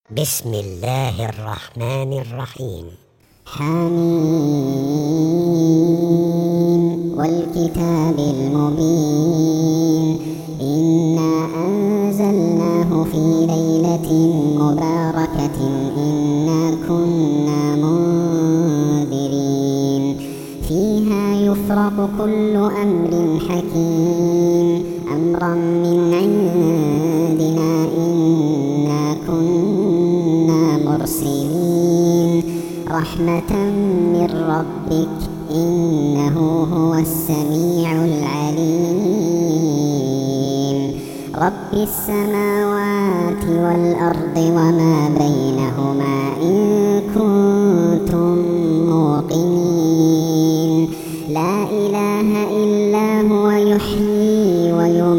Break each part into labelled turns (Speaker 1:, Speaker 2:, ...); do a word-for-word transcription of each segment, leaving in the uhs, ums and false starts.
Speaker 1: بسم الله الرحمن الرحيم.
Speaker 2: حميم والكتاب المبين إنا أنزلناه في ليلة مباركة إنا كنا منذرين فيها يفرق كل أمر حكيم أمرا من عندنا إنا كنا مرسلين رحمة من ربك إنه هو السميع العليم رب السماوات والأرض وما بينهما إن كنتم موقنين لا إله إلا هو يحيي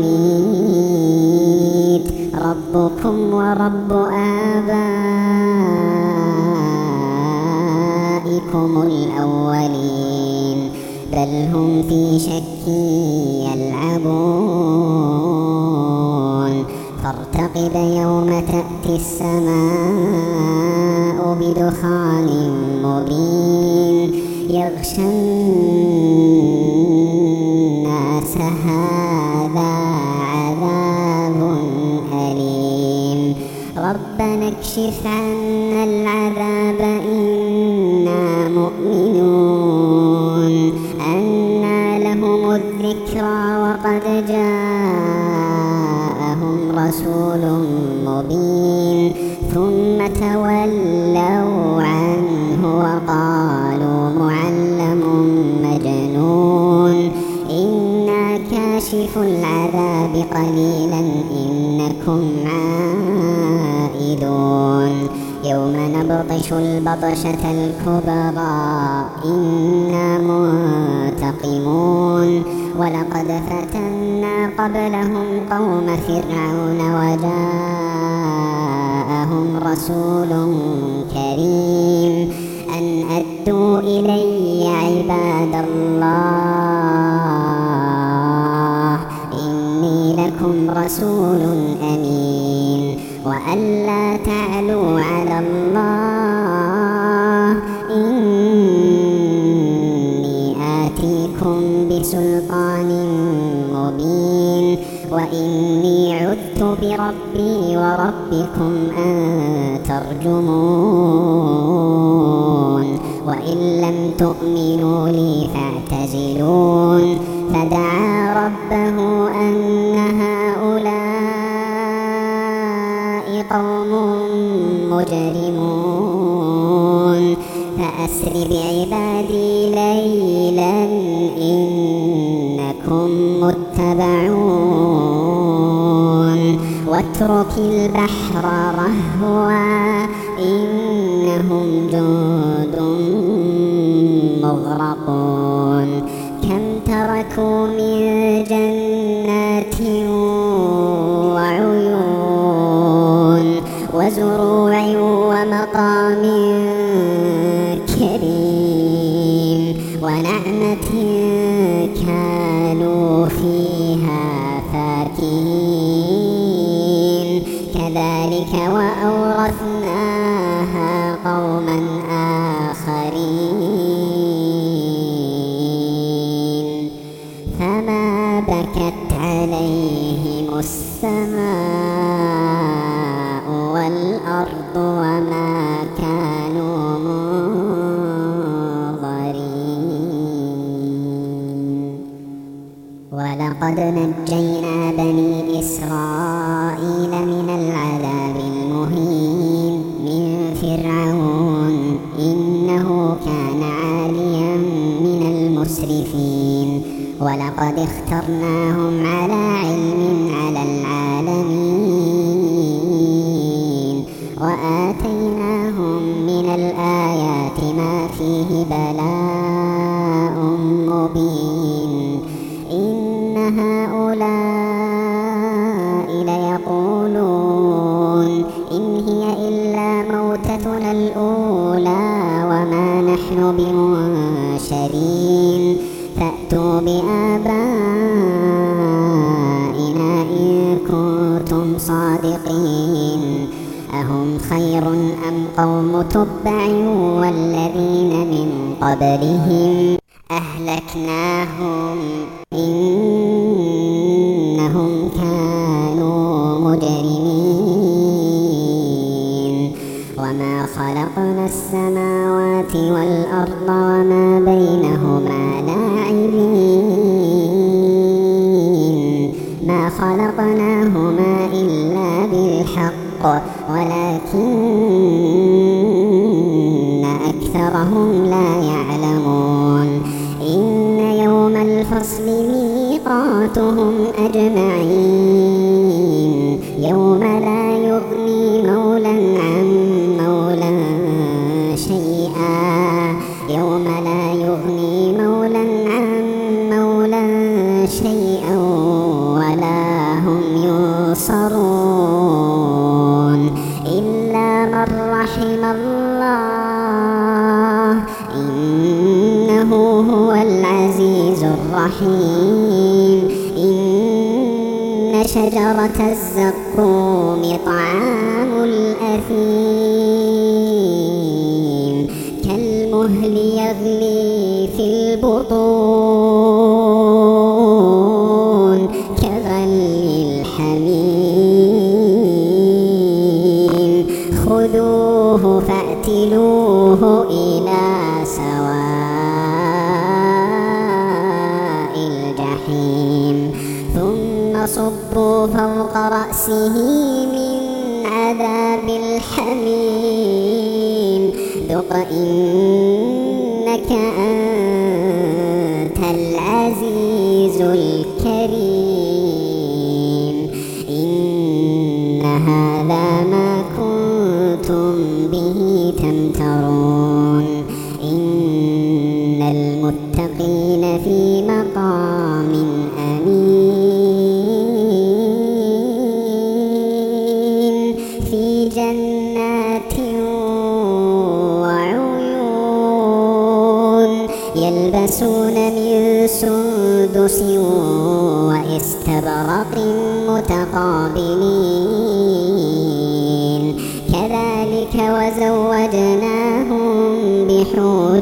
Speaker 2: ويميت ربكم ورب آبائكم الأولين بل هم في شك يلعبون فارتقب يوم تأتي السماء بدخان مبين يغشى الناس هذا عذاب أليم ربنا اكشف عنا العذاب إنا مؤمنون أنى لهم الذكرى وقد جاءهم رسول مبين ثم تولوا عنه وقالوا معلم مجنون إنا كاشف العذاب قليلا إنكم عائدون يوم نبطش البطشة الكبرى إنا منتقمون ولقد فتنا قبلهم قوم فرعون وجاءهم رسول كريم أن أدوا إلي عباد الله إني لكم رسول أمين وألا تعلوا على الله إني آتيكم بسلطان مبين وإني عذت بربي وربكم أن ترجمون وإن لم تؤمنوا لي فاعتزلون فدعا ربه أن هؤلاء قوم مجرمون فأسر بعبادي ليلا إنكم متبعون واترك البحر رهوا إنهم جند مغرقون كم تركوا من جنات وعيون وزروع ومقام كريم ونعمة كانوا فيها فاكهين كذلك وأورثناها قوما آخرين فما بكت عليهم السماء والأرض وما كانوا منظرين ولقد نجينا بني إسرائيل من العذاب المهين من فرعون إنه كان عاليا من المسرفين ولقد اخترناهم على علم على العالمين وآتيناهم من الآيات ما فيه بلاء مبين إن هؤلاء ليقولون إن هي إلا موتتنا الأولى وما نحن بمنشرين فأتوا بآبائنا إن كنتم صادقين أهم خير أم قوم تبع والذين من قبلهم أهلكناهم إنهم كانوا مجرمين وما خلقنا السماوات والأرض وما بينهما لاعبين ما خلقناهما إلا بالحق ولكن أكثرهم لا يعلمون إن يوم الفصل ميقاتهم أجمعين يوم لا يغني مولى عن مولى شيئا يوم لا يغني مولى عن مولى شيئا ولا هم ينصرون إلا من رحم الله إنه هو العزيز الرحيم إن شجرة الزقوم طعام الأثيم كالمهل يغلي في البطون كغلي الحميم خذوه فاعتلوه إلى سواء الجحيم ثم صبوا فوق رأسه من عذاب الحميم ذق إنك أنت العزيز الكريم إن هذا ما كنتم به تمترون إن المتقين في مقام أمين في جنات وعيون يلبسون من سندس واستبرق متقابلين كذلك وزوجناهم بحور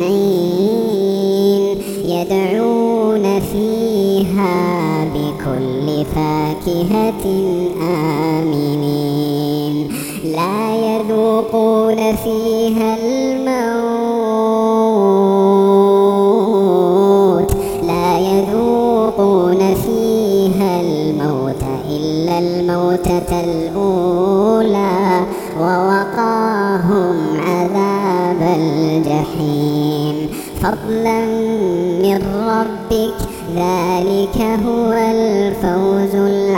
Speaker 2: عين يدعون فيها بكل فاكهة آمنين لا يذوقون فيها الموت لا يذوقون فيها الموت إلا الموتة الأولى ووقاهم عذاب الجحيم فضلا من ربك ذلك هو الفوز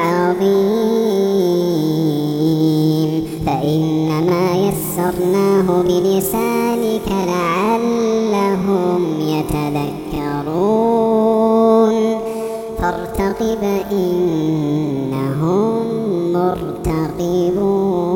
Speaker 2: العظيم فإنما يسرناه بلسانك لعلهم يتذكرون فارتقب إنهم مرتقبون.